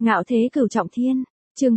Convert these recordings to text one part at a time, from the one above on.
Ngạo thế cửu trọng thiên, chương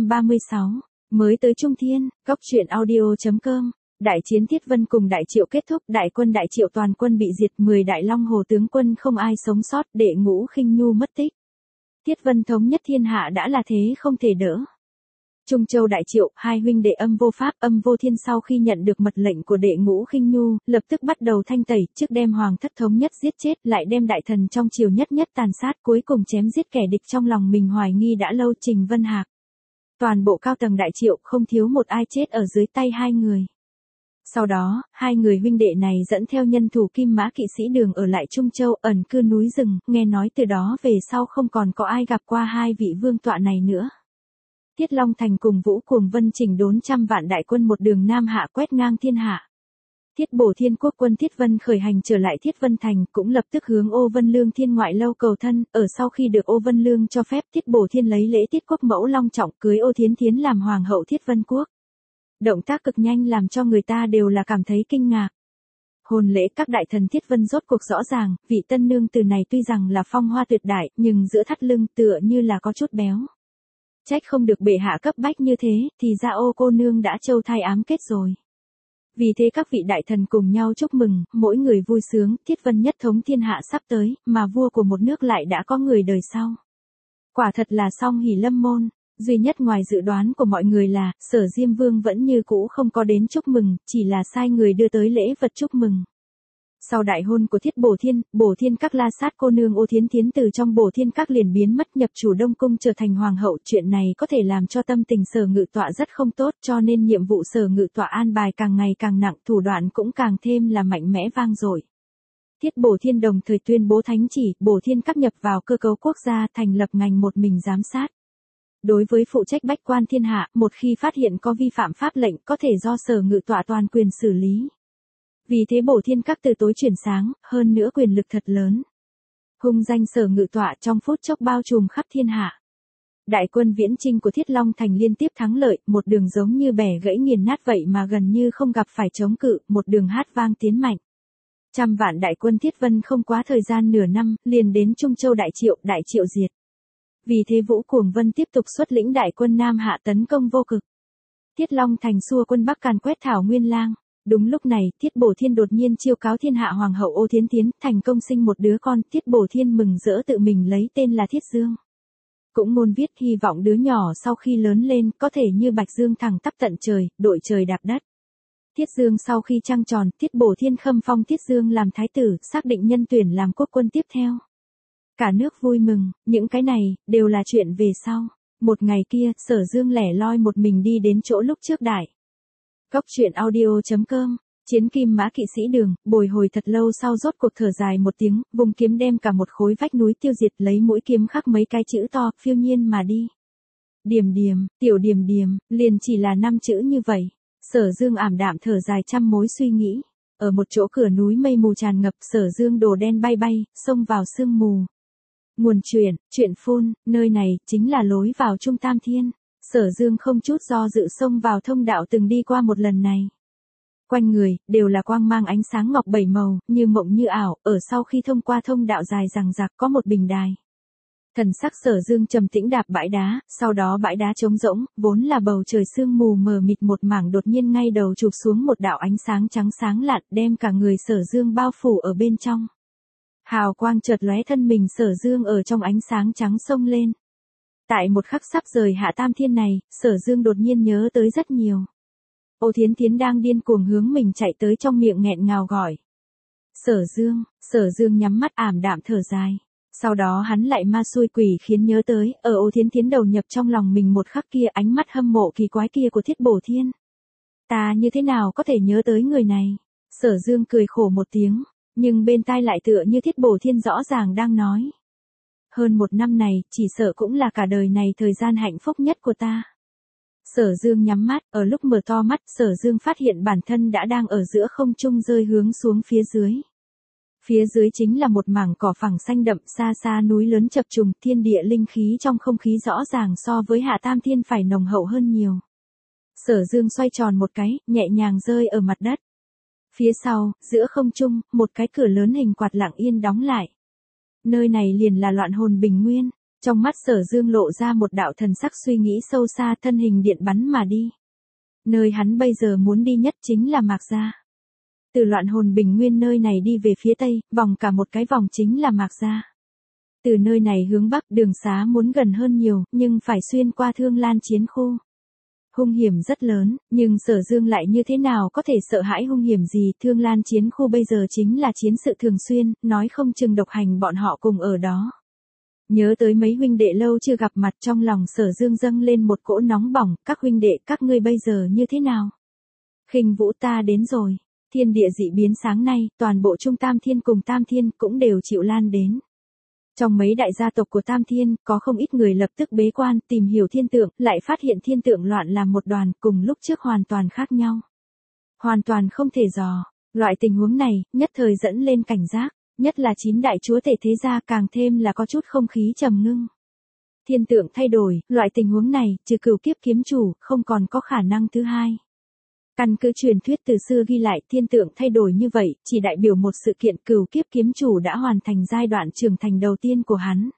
436, mới tới Trung Thiên, góc truyện audio.com. Đại chiến Thiết Vân cùng Đại Triệu kết thúc, đại quân Đại Triệu toàn quân bị diệt, 10 Đại Long Hồ tướng quân không ai sống sót, Đệ Ngũ Khinh Nhu mất tích. Thiết Vân thống nhất thiên hạ đã là thế không thể đỡ. Trung Châu Đại Triệu, hai huynh đệ Âm Vô Pháp, Âm Vô Thiên sau khi nhận được mật lệnh của Đệ Ngũ Khinh Nhu, lập tức bắt đầu thanh tẩy, trước đem hoàng thất thống nhất giết chết, lại đem đại thần trong triều nhất nhất tàn sát, cuối cùng chém giết kẻ địch trong lòng mình hoài nghi đã lâu, Trình Vân Hạc. Toàn bộ cao tầng Đại Triệu không thiếu một ai chết ở dưới tay hai người. Sau đó, hai người huynh đệ này dẫn theo nhân thủ Kim Mã kỵ sĩ đường ở lại Trung Châu, ẩn cư núi rừng, nghe nói từ đó về sau không còn có ai gặp qua hai vị vương tọa này nữa. Thiết Long Thành cùng Vũ Cuồng Vân chỉnh đốn trăm vạn đại quân một đường Nam Hạ quét ngang thiên hạ. Thiết Bổ Thiên quốc quân Thiết Vân khởi hành trở lại Thiết Vân Thành, cũng lập tức hướng Ô Vân Lương Thiên ngoại lâu cầu thân, ở sau khi được Ô Vân Lương cho phép, Thiết Bổ Thiên lấy lễ Tiết quốc mẫu long trọng cưới Ô Thiến Thiến làm hoàng hậu Thiết Vân quốc. Động tác cực nhanh làm cho người ta đều là cảm thấy kinh ngạc. Hôn lễ các đại thần Thiết Vân rốt cuộc rõ ràng, vị tân nương từ này tuy rằng là phong hoa tuyệt đại, nhưng giữa thắt lưng tựa như là có chút béo. Trách không được bệ hạ cấp bách như thế, thì ra Ô cô nương đã châu thai ám kết rồi. Vì thế các vị đại thần cùng nhau chúc mừng, mỗi người vui sướng, Thiết Vân nhất thống thiên hạ sắp tới, mà vua của một nước lại đã có người đời sau. Quả thật là song hỷ lâm môn. Duy nhất ngoài dự đoán của mọi người là, Sở Diêm Vương vẫn như cũ không có đến chúc mừng, chỉ là sai người đưa tới lễ vật chúc mừng. Sau đại hôn của Thiết Bổ Thiên các la sát cô nương Ô Thiến Thiến từ trong Bổ Thiên các liền biến mất, nhập chủ Đông Cung trở thành hoàng hậu. Chuyện này có thể làm cho tâm tình Sở Ngự Tọa rất không tốt, cho nên nhiệm vụ Sở Ngự Tọa an bài càng ngày càng nặng, thủ đoạn cũng càng thêm là mạnh mẽ vang dội. Thiết Bổ Thiên đồng thời tuyên bố thánh chỉ, Bổ Thiên các nhập vào cơ cấu quốc gia, thành lập ngành một mình giám sát. Đối với phụ trách bách quan thiên hạ, một khi phát hiện có vi phạm pháp lệnh có thể do Sở Ngự Tọa toàn quyền xử lý. Vì thế Bổ Thiên các từ tối chuyển sáng, hơn nữa quyền lực thật lớn. Hung danh Sở Ngự Tọa trong phút chốc bao trùm khắp thiên hạ. Đại quân viễn chinh của Thiết Long Thành liên tiếp thắng lợi, một đường giống như bẻ gãy nghiền nát vậy mà gần như không gặp phải chống cự, một đường hát vang tiến mạnh. Trăm vạn đại quân Thiết Vân không quá thời gian nửa năm, liền đến Trung Châu Đại Triệu diệt. Vì thế Vũ Cuồng Vân tiếp tục xuất lĩnh đại quân Nam Hạ tấn công vô cực. Thiết Long Thành xua quân Bắc càn quét Thảo Nguyên Lang. Đúng lúc này, Thiết Bổ Thiên đột nhiên chiêu cáo thiên hạ hoàng hậu Ô Thiến Thiến, thành công sinh một đứa con, Thiết Bổ Thiên mừng rỡ tự mình lấy tên là Thiết Dương. Cũng ngôn viết hy vọng đứa nhỏ sau khi lớn lên có thể như Bạch Dương thẳng tắp tận trời, đội trời đạp đất. Thiết Dương sau khi trăng tròn, Thiết Bổ Thiên khâm phong Thiết Dương làm thái tử, xác định nhân tuyển làm quốc quân tiếp theo. Cả nước vui mừng, những cái này, đều là chuyện về sau. Một ngày kia, Sở Dương lẻ loi một mình đi đến chỗ lúc trước đại. Góc truyện audio.com, chiến Kim Mã kỵ sĩ đường, bồi hồi thật lâu sau rốt cuộc thở dài một tiếng, vùng kiếm đem cả một khối vách núi tiêu diệt, lấy mũi kiếm khắc mấy cái chữ to, phiêu nhiên mà đi. Điềm điềm, tiểu điềm điềm, liền chỉ là 5 chữ như vậy. Sở Dương ảm đạm thở dài trăm mối suy nghĩ. Ở một chỗ cửa núi mây mù tràn ngập, Sở Dương đồ đen bay bay, xông vào sương mù. Nguồn chuyện phun, nơi này, chính là lối vào Trung Tam Thiên. Sở Dương không chút do dự xông vào thông đạo từng đi qua một lần này. Quanh người, đều là quang mang ánh sáng ngọc bảy màu, như mộng như ảo, ở sau khi thông qua thông đạo dài dằng dặc có một bình đài. Thần sắc Sở Dương trầm tĩnh đạp bãi đá, sau đó bãi đá trống rỗng, vốn là bầu trời sương mù mờ mịt một mảng đột nhiên ngay đầu chụp xuống một đạo ánh sáng trắng sáng lạn, đem cả người Sở Dương bao phủ ở bên trong. Hào quang chợt lóe, thân mình Sở Dương ở trong ánh sáng trắng xông lên. Tại một khắc sắp rời hạ tam thiên này, Sở Dương đột nhiên nhớ tới rất nhiều. Ô Thiến Thiến đang điên cuồng hướng mình chạy tới, trong miệng nghẹn ngào gọi. Sở Dương nhắm mắt ảm đạm thở dài. Sau đó hắn lại ma xui quỷ khiến nhớ tới, ở Ô Thiến Thiến đầu nhập trong lòng mình một khắc kia, ánh mắt hâm mộ kỳ quái kia của Thiết Bổ Thiên. Ta như thế nào có thể nhớ tới người này? Sở Dương cười khổ một tiếng. Nhưng bên tai lại tựa như Thiết Bổ Thiên rõ ràng đang nói. Hơn 1 năm này, chỉ sợ cũng là cả đời này thời gian hạnh phúc nhất của ta. Sở Dương nhắm mắt, ở lúc mở to mắt, Sở Dương phát hiện bản thân đã đang ở giữa không trung rơi hướng xuống phía dưới. Phía dưới chính là một mảng cỏ phẳng xanh đậm, xa xa núi lớn chập trùng, thiên địa linh khí trong không khí rõ ràng so với Hạ Tam Thiên phải nồng hậu hơn nhiều. Sở Dương xoay tròn một cái, nhẹ nhàng rơi ở mặt đất. Phía sau, giữa không trung, một cái cửa lớn hình quạt lặng yên đóng lại. Nơi này liền là Loạn Hồn Bình Nguyên. Trong mắt Sở Dương lộ ra một đạo thần sắc suy nghĩ sâu xa, thân hình điện bắn mà đi. Nơi hắn bây giờ muốn đi nhất chính là Mạc Gia. Từ Loạn Hồn Bình Nguyên nơi này đi về phía tây, vòng cả một cái vòng chính là Mạc Gia. Từ nơi này hướng bắc đường xá muốn gần hơn nhiều, nhưng phải xuyên qua Thương Lan chiến khu. Hung hiểm rất lớn, nhưng Sở Dương lại như thế nào có thể sợ hãi hung hiểm gì, Thương Lan chiến khu bây giờ chính là chiến sự thường xuyên, nói không chừng độc hành bọn họ cùng ở đó. Nhớ tới mấy huynh đệ lâu chưa gặp mặt, trong lòng Sở Dương dâng lên một cỗ nóng bỏng, các huynh đệ các ngươi bây giờ như thế nào? Khinh Vũ ta đến rồi, thiên địa dị biến sáng nay, toàn bộ Trung Tam Thiên cùng Tam Thiên cũng đều chịu lan đến. Trong mấy đại gia tộc của Tam Thiên, có không ít người lập tức bế quan, tìm hiểu thiên tượng, lại phát hiện thiên tượng loạn làm một đoàn, cùng lúc trước hoàn toàn khác nhau. Hoàn toàn không thể dò, loại tình huống này, nhất thời dẫn lên cảnh giác, nhất là 9 đại chúa tể thế gia càng thêm là có chút không khí trầm ngưng. Thiên tượng thay đổi, loại tình huống này, trừ Cửu Kiếp kiếm chủ, không còn có khả năng thứ hai. Căn cứ truyền thuyết từ xưa ghi lại, thiên tượng thay đổi như vậy, chỉ đại biểu một sự kiện Cửu Kiếp kiếm chủ đã hoàn thành giai đoạn trưởng thành đầu tiên của hắn.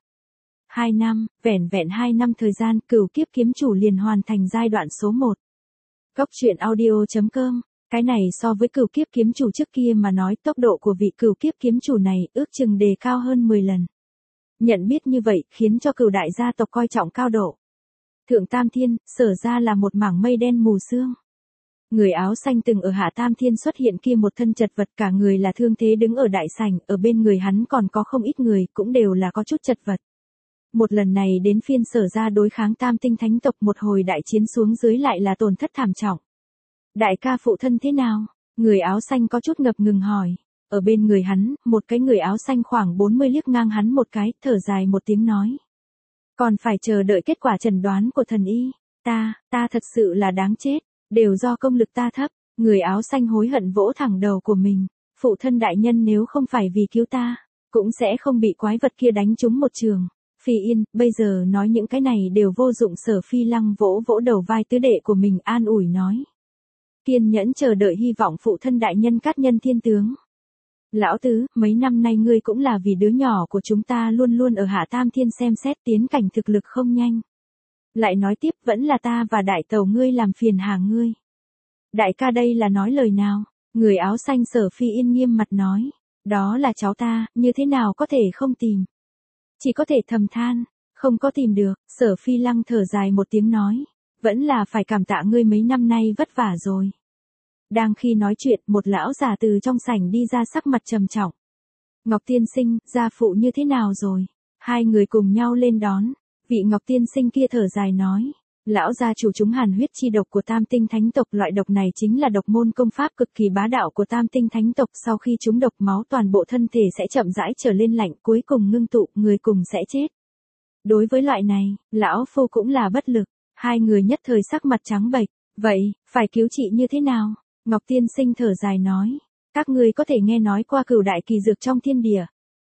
2 năm, vẻn vẹn 2 năm thời gian, Cửu Kiếp kiếm chủ liền hoàn thành giai đoạn số 1. Góc truyện audio.com. Cái này so với Cửu Kiếp kiếm chủ trước kia mà nói, tốc độ của vị Cửu Kiếp kiếm chủ này ước chừng đề cao hơn 10 lần. Nhận biết như vậy, khiến cho Cửu đại gia tộc coi trọng cao độ. Thượng Tam Thiên, Sở ra là một mảng mây đen mù sương. Người áo xanh từng ở Hạ Tam Thiên xuất hiện kia một thân chật vật, cả người là thương thế đứng ở đại sảnh, ở bên người hắn còn có không ít người, cũng đều là có chút chật vật. Một lần này đến phiên Sở ra đối kháng Tam Tinh thánh tộc, một hồi đại chiến xuống dưới lại là tổn thất thảm trọng. Đại ca phụ thân thế nào? Người áo xanh có chút ngập ngừng hỏi. Ở bên người hắn, một cái người áo xanh khoảng 40 liếc ngang hắn một cái, thở dài một tiếng nói. Còn phải chờ đợi kết quả chẩn đoán của thần y. Ta thật sự là đáng chết. Đều do công lực ta thấp. Người áo xanh hối hận vỗ thẳng đầu của mình. Phụ thân đại nhân nếu không phải vì cứu ta, cũng sẽ không bị quái vật kia đánh trúng một trường. Phi Yên, bây giờ nói những cái này đều vô dụng. Sở Phi Lăng vỗ vỗ đầu vai tứ đệ của mình, an ủi nói. Kiên nhẫn chờ đợi, hy vọng phụ thân đại nhân cát nhân thiên tướng. Lão tứ, mấy năm nay ngươi cũng là vì đứa nhỏ của chúng ta luôn luôn ở Hạ Tam Thiên xem xét tiến cảnh thực lực không nhanh. Lại nói tiếp, vẫn là ta và đại tẩu ngươi làm phiền hà ngươi. Đại ca đây là nói lời nào? Người áo xanh Sở Phi Yên nghiêm mặt nói. Đó là cháu ta, như thế nào có thể không tìm? Chỉ có thể thầm than, không có tìm được. Sở Phi Lăng thở dài một tiếng nói. Vẫn là phải cảm tạ ngươi mấy năm nay vất vả rồi. Đang khi nói chuyện, một lão già từ trong sảnh đi ra, sắc mặt trầm trọng. Ngọc tiên sinh, gia phụ như thế nào rồi? Hai người cùng nhau lên đón. Vị Ngọc tiên sinh kia thở dài nói. Lão gia chủ chúng hàn huyết chi độc của Tam Tinh thánh tộc, loại độc này chính là độc môn công pháp cực kỳ bá đạo của Tam Tinh thánh tộc, sau khi chúng độc máu toàn bộ thân thể sẽ chậm rãi trở lên lạnh, cuối cùng ngưng tụ, người cùng sẽ chết. Đối với loại này, lão phu cũng là bất lực. Hai người nhất thời sắc mặt trắng bệch. Vậy, phải cứu trị như thế nào? Ngọc tiên sinh thở dài nói. Các ngươi có thể nghe nói qua Cửu đại kỳ dược trong thiên địa.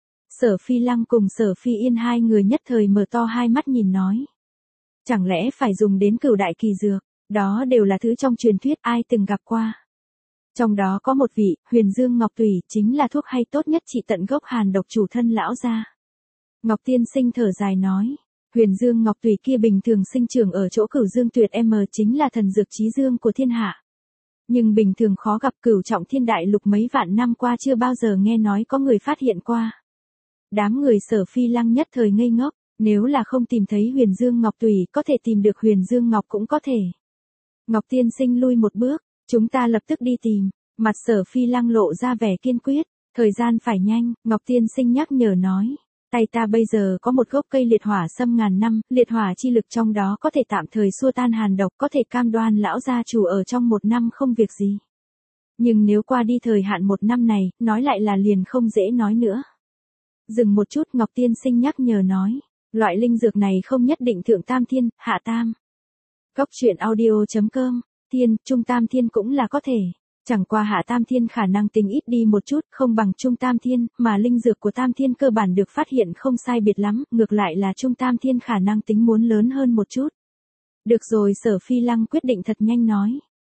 Sở Phi Lăng cùng Sở Phi Yên hai người nhất thời mở to hai mắt nhìn nói. Chẳng lẽ phải dùng đến Cửu đại kỳ dược? Đó đều là thứ trong truyền thuyết, ai từng gặp qua. Trong đó có một vị, Huyền Dương Ngọc Tùy, chính là thuốc hay tốt nhất trị tận gốc hàn độc chủ thân lão gia. Ngọc tiên sinh thở dài nói. Huyền Dương Ngọc Tùy kia bình thường sinh trưởng ở chỗ Cửu Dương Tuyệt M, chính là thần dược chí dương của thiên hạ. Nhưng bình thường khó gặp, Cửu trọng thiên đại lục mấy vạn năm qua chưa bao giờ nghe nói có người phát hiện qua. Đám người Sở Phi Lăng nhất thời ngây ngốc, nếu là không tìm thấy Huyền Dương Ngọc Tùy, có thể tìm được Huyền Dương Ngọc cũng có thể. Ngọc tiên sinh lui một bước, chúng ta lập tức đi tìm. Mặt Sở Phi Lăng lộ ra vẻ kiên quyết, thời gian phải nhanh, Ngọc tiên sinh nhắc nhở nói. Tay ta bây giờ có một gốc cây liệt hỏa sâm ngàn năm, liệt hỏa chi lực trong đó có thể tạm thời xua tan hàn độc, có thể cam đoan lão gia chủ ở trong 1 năm không việc gì. Nhưng nếu qua đi thời hạn 1 năm này, nói lại là liền không dễ nói nữa. Dừng một chút, Ngọc tiên sinh nhắc nhở nói. Loại linh dược này không nhất định Thượng Tam Thiên, Hạ Tam. Góc truyện audio.com. Thiên, Trung Tam Thiên cũng là có thể. Chẳng qua Hạ Tam Thiên khả năng tính ít đi một chút, không bằng Trung Tam Thiên, mà linh dược của Tam Thiên cơ bản được phát hiện không sai biệt lắm, ngược lại là Trung Tam Thiên khả năng tính muốn lớn hơn một chút. Được rồi, Sở Phi Lăng quyết định thật nhanh nói.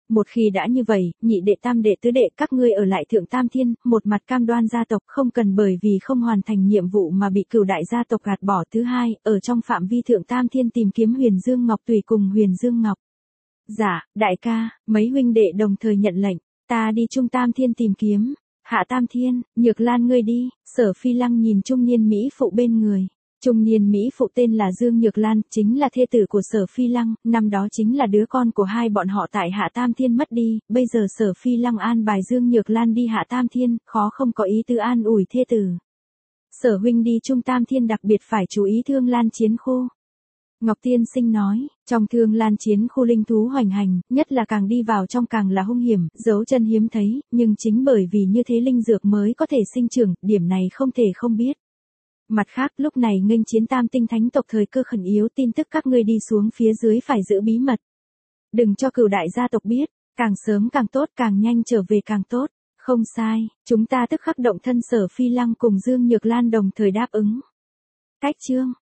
Một khi đã như vậy, nhị đệ tam đệ tứ đệ các ngươi ở lại Thượng Tam Thiên, một mặt cam đoan gia tộc không cần bởi vì không hoàn thành nhiệm vụ mà bị cửu đại gia tộc gạt bỏ. Thứ hai, ở trong phạm vi Thượng Tam Thiên tìm kiếm Huyền Dương Ngọc Tùy cùng Huyền Dương Ngọc. Dạ, đại ca, mấy huynh đệ đồng thời nhận lệnh, ta đi Trung Tam Thiên tìm kiếm. Hạ Tam Thiên, Nhược Lan ngươi đi. Sở Phi Lăng nhìn trung niên Mỹ phụ bên người. Trung niên Mỹ phụ tên là Dương Nhược Lan, chính là thê tử của Sở Phi Lăng, năm đó chính là đứa con của hai bọn họ tại Hạ Tam Thiên mất đi, bây giờ Sở Phi Lăng an bài Dương Nhược Lan đi Hạ Tam Thiên, khó không có ý tư an ủi thê tử. Sở huynh đi Trung Tam Thiên đặc biệt phải chú ý Thương Lan chiến khu. Ngọc Tiên Sinh nói, trong Thương Lan chiến khu linh thú hoành hành, nhất là càng đi vào trong càng là hung hiểm, dấu chân hiếm thấy, nhưng chính bởi vì như thế linh dược mới có thể sinh trưởng, điểm này không thể không biết. Mặt khác, lúc này nghênh chiến Tam Tinh Thánh tộc thời cơ khẩn yếu, tin tức các ngươi đi xuống phía dưới phải giữ bí mật. Đừng cho cửu đại gia tộc biết, càng sớm càng tốt, càng nhanh trở về càng tốt. Không sai, chúng ta tức khắc động thân. Sở Phi Lăng cùng Dương Nhược Lan đồng thời đáp ứng. Cách chương